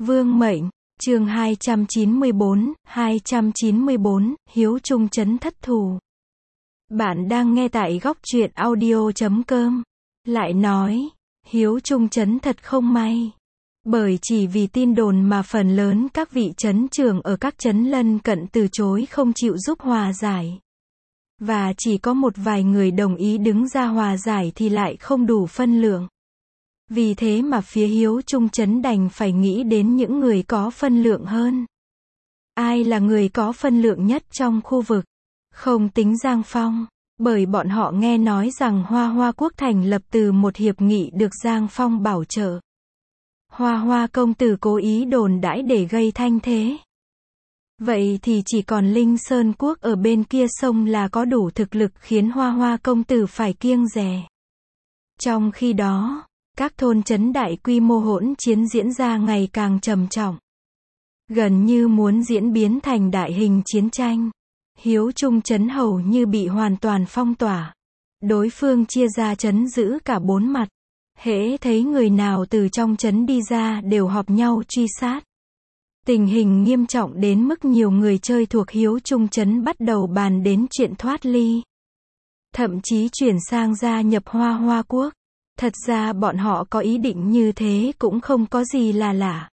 Vương mệnh, chương 294, Hiếu Trung trấn thất thù. Bạn đang nghe tại góc truyện audio.com. Lại nói, Hiếu Trung trấn thật không may. Bởi chỉ vì tin đồn mà phần lớn các vị trấn trưởng ở các trấn lân cận từ chối không chịu giúp hòa giải. Và chỉ có một vài người đồng ý đứng ra hòa giải thì lại không đủ phân lượng. Vì thế mà phía Hiếu Trung trấn đành phải nghĩ đến những người có phân lượng hơn. Ai là người có phân lượng nhất trong khu vực? Không tính Giang Phong, bởi bọn họ nghe nói rằng Hoa quốc thành lập từ một hiệp nghị được Giang Phong bảo trợ. Hoa công tử cố ý đồn đãi để gây thanh thế. Vậy thì chỉ còn Linh Sơn quốc ở bên kia sông là có đủ thực lực khiến Hoa công tử phải kiêng dè. Trong khi đó, các thôn trấn đại quy mô hỗn chiến diễn ra ngày càng trầm trọng. Gần như muốn diễn biến thành đại hình chiến tranh. Hiếu Trung trấn hầu như bị hoàn toàn phong tỏa. Đối phương chia ra trấn giữ cả bốn mặt. Hễ thấy người nào từ trong trấn đi ra đều họp nhau truy sát. Tình hình nghiêm trọng đến mức nhiều người chơi thuộc Hiếu Trung trấn bắt đầu bàn đến chuyện thoát ly. Thậm chí chuyển sang gia nhập Hoa quốc. Thật ra bọn họ có ý định như thế cũng không có gì là lạ.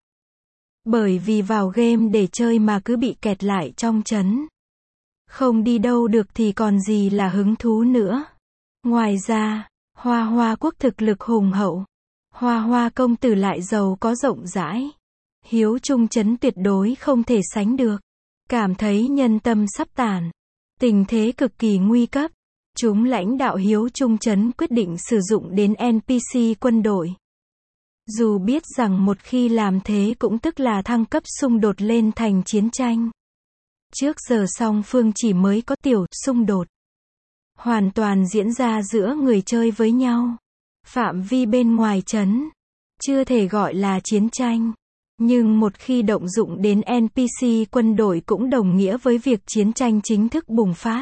Bởi vì vào game để chơi mà cứ bị kẹt lại trong trấn. Không đi đâu được thì còn gì là hứng thú nữa. Ngoài ra, Hoa quốc thực lực hùng hậu. Hoa công tử lại giàu có rộng rãi. Hiếu Trung trấn tuyệt đối không thể sánh được. Cảm thấy nhân tâm sắp tàn. Tình thế cực kỳ nguy cấp. Chúng lãnh đạo Hiếu Trung trấn quyết định sử dụng đến NPC quân đội. Dù biết rằng một khi làm thế cũng tức là thăng cấp xung đột lên thành chiến tranh. Trước giờ song phương chỉ mới có tiểu xung đột. Hoàn toàn diễn ra giữa người chơi với nhau. Phạm vi bên ngoài trấn. Chưa thể gọi là chiến tranh. Nhưng một khi động dụng đến NPC quân đội cũng đồng nghĩa với việc chiến tranh chính thức bùng phát.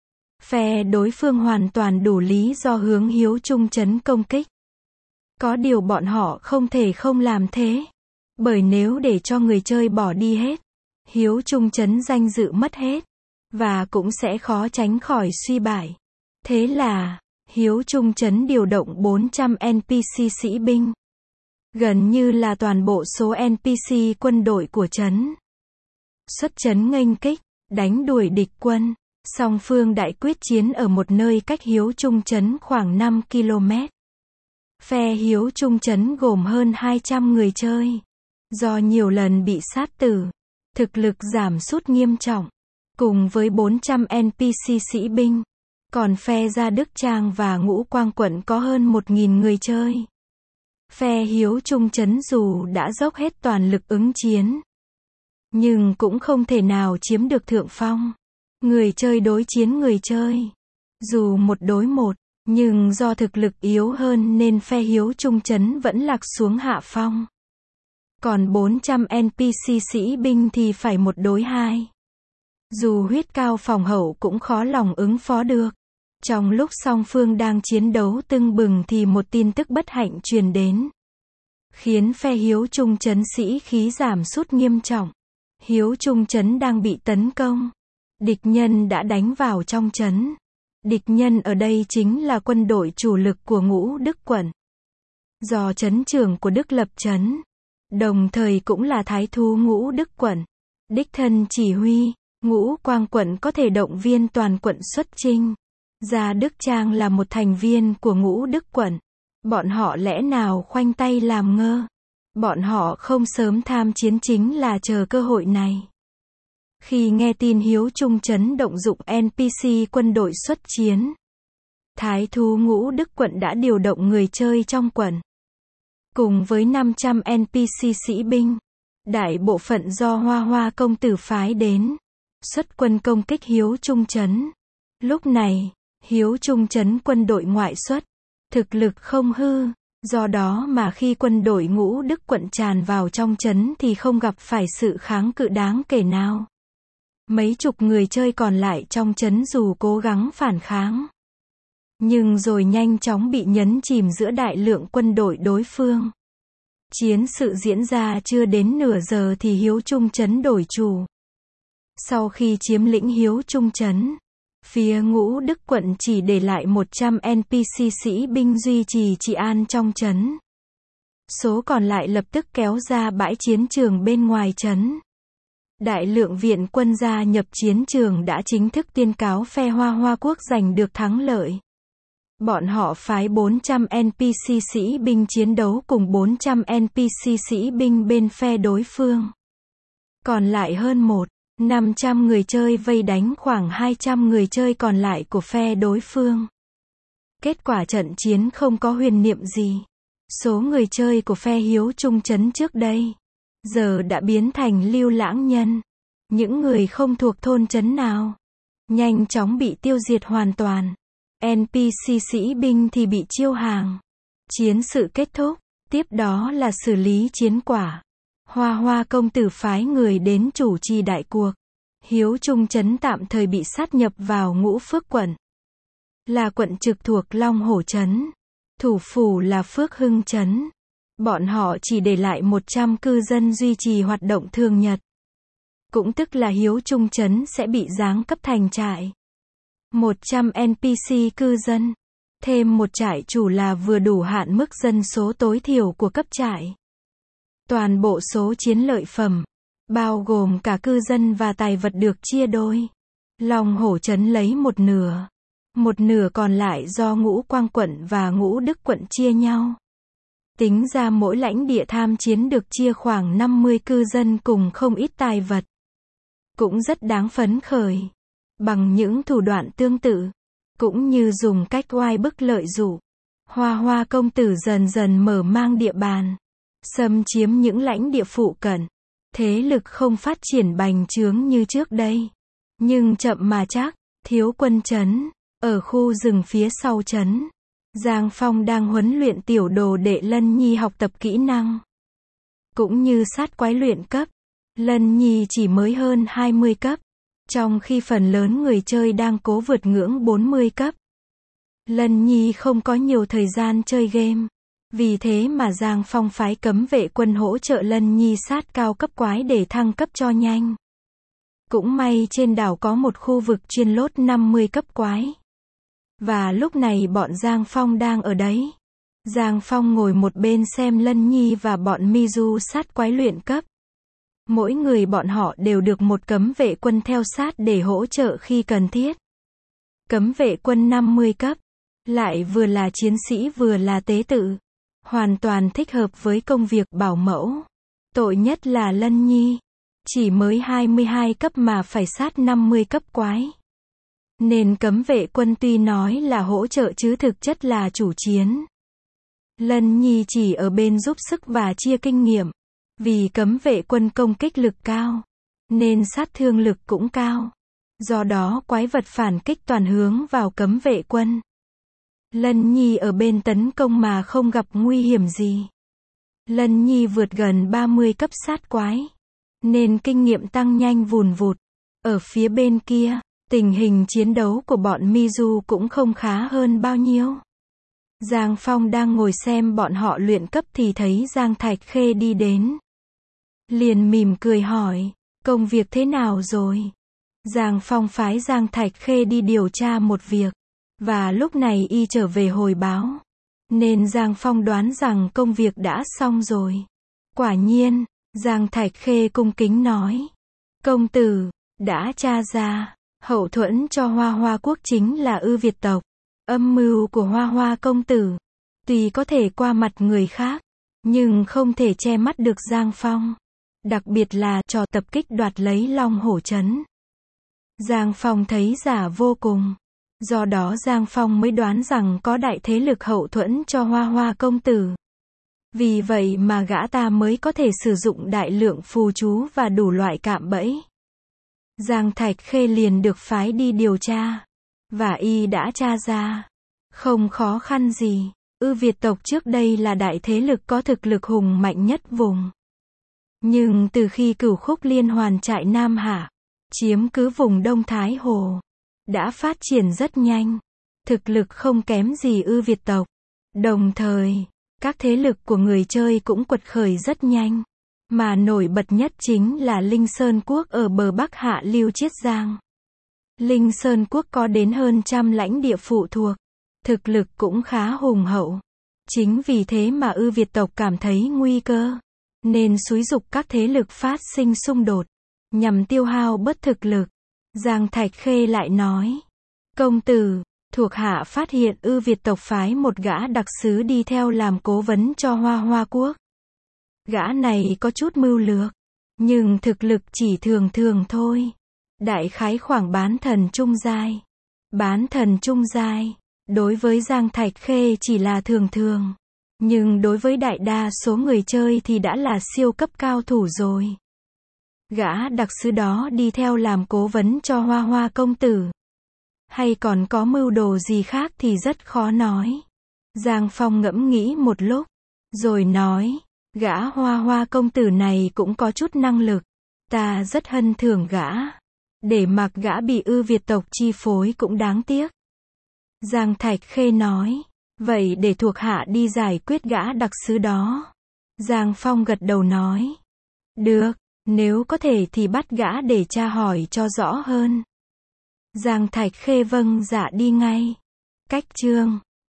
Phe đối phương hoàn toàn đủ lý do hướng Hiếu Trung trấn công kích. Có điều bọn họ không thể không làm thế. Bởi nếu để cho người chơi bỏ đi hết, Hiếu Trung trấn danh dự mất hết. Và cũng sẽ khó tránh khỏi suy bại. Thế là, Hiếu Trung trấn điều động 400 NPC sĩ binh. Gần như là toàn bộ số NPC quân đội của trấn. Xuất trấn nghênh kích, đánh đuổi địch quân. Song phương đại quyết chiến ở một nơi cách Hiếu Trung trấn khoảng 5 km. Phe Hiếu Trung trấn gồm hơn 200 người chơi. Do nhiều lần bị sát tử, thực lực giảm sút nghiêm trọng. Cùng với 400 NPC sĩ binh. Còn phe Gia Đức Trang và Ngũ Quang quận có hơn 1.000 người chơi. Phe Hiếu Trung trấn dù đã dốc hết toàn lực ứng chiến. Nhưng cũng không thể nào chiếm được thượng phong. Người chơi đối chiến người chơi. Dù một đối một, nhưng do thực lực yếu hơn nên phe Hiếu Trung trấn vẫn lạc xuống hạ phong. Còn 400 NPC sĩ binh thì phải một đối hai. Dù huyết cao phòng hậu cũng khó lòng ứng phó được. Trong lúc song phương đang chiến đấu tưng bừng thì một tin tức bất hạnh truyền đến. Khiến phe Hiếu Trung trấn sĩ khí giảm sút nghiêm trọng. Hiếu Trung trấn đang bị tấn công. Địch nhân đã đánh vào trong trấn. Địch nhân ở đây chính là quân đội chủ lực của Ngũ Đức quận. Do trấn trưởng của Đức lập trấn. Đồng thời cũng là thái thú Ngũ Đức quận. Đích thân chỉ huy, Ngũ Quang quận có thể động viên toàn quận xuất chinh. Gia Đức Trang là một thành viên của Ngũ Đức quận. Bọn họ lẽ nào khoanh tay làm ngơ. Bọn họ không sớm tham chiến chính là chờ cơ hội này. Khi nghe tin Hiếu Trung trấn động dụng NPC quân đội xuất chiến, thái thú Ngũ Đức quận đã điều động người chơi trong quận. Cùng với 500 NPC sĩ binh, đại bộ phận do Hoa công tử phái đến, xuất quân công kích Hiếu Trung trấn. Lúc này, Hiếu Trung trấn quân đội ngoại xuất, thực lực không hư, do đó mà khi quân đội Ngũ Đức quận tràn vào trong trấn thì không gặp phải sự kháng cự đáng kể nào. Mấy chục người chơi còn lại trong trấn dù cố gắng phản kháng, nhưng rồi nhanh chóng bị nhấn chìm giữa đại lượng quân đội đối phương. Chiến sự diễn ra chưa đến nửa giờ thì Hiếu Trung Trấn đổi chủ. Sau khi chiếm lĩnh Hiếu Trung Trấn, phía Ngũ Đức quận chỉ để lại 100 NPC sĩ binh duy trì trị an trong trấn. Số còn lại lập tức kéo ra bãi chiến trường bên ngoài trấn. Đại lượng viện quân gia nhập chiến trường đã chính thức tuyên cáo phe Hoa Hoa quốc giành được thắng lợi. Bọn họ phái 400 NPC sĩ binh chiến đấu cùng 400 NPC sĩ binh bên phe đối phương. Còn lại hơn 500 người chơi vây đánh khoảng 200 người chơi còn lại của phe đối phương. Kết quả trận chiến không có huyền niệm gì. Số người chơi của phe Hiếu Trung Trấn trước đây, giờ đã biến thành lưu lãng nhân. Những người không thuộc thôn trấn nào, nhanh chóng bị tiêu diệt hoàn toàn. NPC sĩ binh thì bị chiêu hàng. Chiến sự kết thúc, tiếp đó là xử lý chiến quả. Hoa Hoa công tử phái người đến chủ trì đại cuộc. Hiếu Trung Trấn tạm thời bị sát nhập vào Ngũ Phước quận, là quận trực thuộc Long Hổ Trấn. Thủ phủ là Phước Hưng Trấn. Bọn họ chỉ để lại 100 cư dân duy trì hoạt động thường nhật. Cũng tức là Hiếu Trung Trấn sẽ bị giáng cấp thành trại. 100 NPC cư dân, thêm một trại chủ là vừa đủ hạn mức dân số tối thiểu của cấp trại. Toàn bộ số chiến lợi phẩm, bao gồm cả cư dân và tài vật được chia đôi. Long Hổ Trấn lấy một nửa còn lại do Ngũ Quang quận và Ngũ Đức quận chia nhau. Tính ra mỗi lãnh địa tham chiến được chia khoảng 50 cư dân cùng không ít tài vật. Cũng rất đáng phấn khởi. Bằng những thủ đoạn tương tự, cũng như dùng cách oai bức lợi dụ, Hoa Hoa công tử dần dần mở mang địa bàn, xâm chiếm những lãnh địa phụ cận. Thế lực không phát triển bành trướng như trước đây, nhưng chậm mà chắc. Thiếu Quân Trấn, ở khu rừng phía sau trấn, Giang Phong đang huấn luyện tiểu đồ đệ Lân Nhi học tập kỹ năng, cũng như sát quái luyện cấp. Lân Nhi chỉ mới hơn 20 cấp, trong khi phần lớn người chơi đang cố vượt ngưỡng 40 cấp. Lân Nhi không có nhiều thời gian chơi game, vì thế mà Giang Phong phái cấm vệ quân hỗ trợ Lân Nhi sát cao cấp quái để thăng cấp cho nhanh. Cũng may trên đảo có một khu vực chuyên lốt 50 cấp quái. Và lúc này bọn Giang Phong đang ở đấy. Giang Phong ngồi một bên xem Lân Nhi và bọn Mizu sát quái luyện cấp. Mỗi người bọn họ đều được một cấm vệ quân theo sát để hỗ trợ khi cần thiết. Cấm vệ quân 50 cấp, lại vừa là chiến sĩ vừa là tế tự, hoàn toàn thích hợp với công việc bảo mẫu. Tội nhất là Lân Nhi, chỉ mới 22 cấp mà phải sát 50 cấp quái. Nên cấm vệ quân tuy nói là hỗ trợ chứ thực chất là chủ chiến. Lân Nhi chỉ ở bên giúp sức và chia kinh nghiệm. Vì cấm vệ quân công kích lực cao, nên sát thương lực cũng cao. Do đó quái vật phản kích toàn hướng vào cấm vệ quân. Lân Nhi ở bên tấn công mà không gặp nguy hiểm gì. Lân Nhi vượt gần 30 cấp sát quái, nên kinh nghiệm tăng nhanh vùn vụt. Ở phía bên kia, tình hình chiến đấu của bọn Mizu cũng không khá hơn bao nhiêu. Giang Phong đang ngồi xem bọn họ luyện cấp thì thấy Giang Thạch Khê đi đến. Liền mỉm cười hỏi, công việc thế nào rồi? Giang Phong phái Giang Thạch Khê đi điều tra một việc, và lúc này y trở về hồi báo. Nên Giang Phong đoán rằng công việc đã xong rồi. Quả nhiên, Giang Thạch Khê cung kính nói, công tử, đã tra ra, hậu thuẫn cho Hoa Hoa quốc chính là Ư Việt tộc. Âm mưu của Hoa Hoa công tử, tuy có thể qua mặt người khác, nhưng không thể che mắt được Giang Phong. Đặc biệt là trò tập kích đoạt lấy Long Hổ Trấn. Giang Phong thấy giả vô cùng. Do đó Giang Phong mới đoán rằng có đại thế lực hậu thuẫn cho Hoa Hoa công tử. Vì vậy mà gã ta mới có thể sử dụng đại lượng phù chú và đủ loại cạm bẫy. Giang Thạch Khê liền được phái đi điều tra. Và y đã tra ra, không khó khăn gì, Ư Việt tộc trước đây là đại thế lực có thực lực hùng mạnh nhất vùng. Nhưng từ khi Cửu Khúc Liên Hoàn trại Nam Hạ, chiếm cứ vùng Đông Thái Hồ, đã phát triển rất nhanh, thực lực không kém gì Ư Việt tộc. Đồng thời, Các thế lực của người chơi cũng quật khởi rất nhanh. Mà nổi bật nhất chính là Linh Sơn Quốc ở bờ Bắc Hạ Lưu Chiết Giang. Linh Sơn Quốc có đến hơn 100 lãnh địa phụ thuộc. Thực lực cũng khá hùng hậu. Chính vì thế mà Ư Việt tộc cảm thấy nguy cơ. Nên xúi giục các thế lực phát sinh xung đột. Nhằm tiêu hao bớt thực lực. Giang Thạch Khê lại nói. Công tử, thuộc hạ phát hiện Ư Việt tộc phái một gã đặc sứ đi theo làm cố vấn cho Hoa Hoa Quốc. Gã này có chút mưu lược. Nhưng thực lực chỉ thường thường thôi. Đại khái khoảng bán thần trung giai. Bán thần trung giai. Đối với Giang Thạch Khê chỉ là thường thường. Nhưng đối với đại đa số người chơi thì đã là siêu cấp cao thủ rồi. Gã đặc sứ đó đi theo làm cố vấn cho Hoa Hoa công tử. Hay còn có mưu đồ gì khác thì rất khó nói. Giang Phong ngẫm nghĩ một lúc. Rồi nói, gã Hoa Hoa công tử này cũng có chút năng lực. Ta rất hân thưởng gã. Để mặc gã bị Ư Việt tộc chi phối cũng đáng tiếc. Giang Thạch Khê nói, vậy để thuộc hạ đi giải quyết gã đặc sứ đó. Giang Phong gật đầu nói, được, nếu có thể thì bắt gã để tra hỏi cho rõ hơn. Giang Thạch Khê vâng dạ đi ngay. Cách chương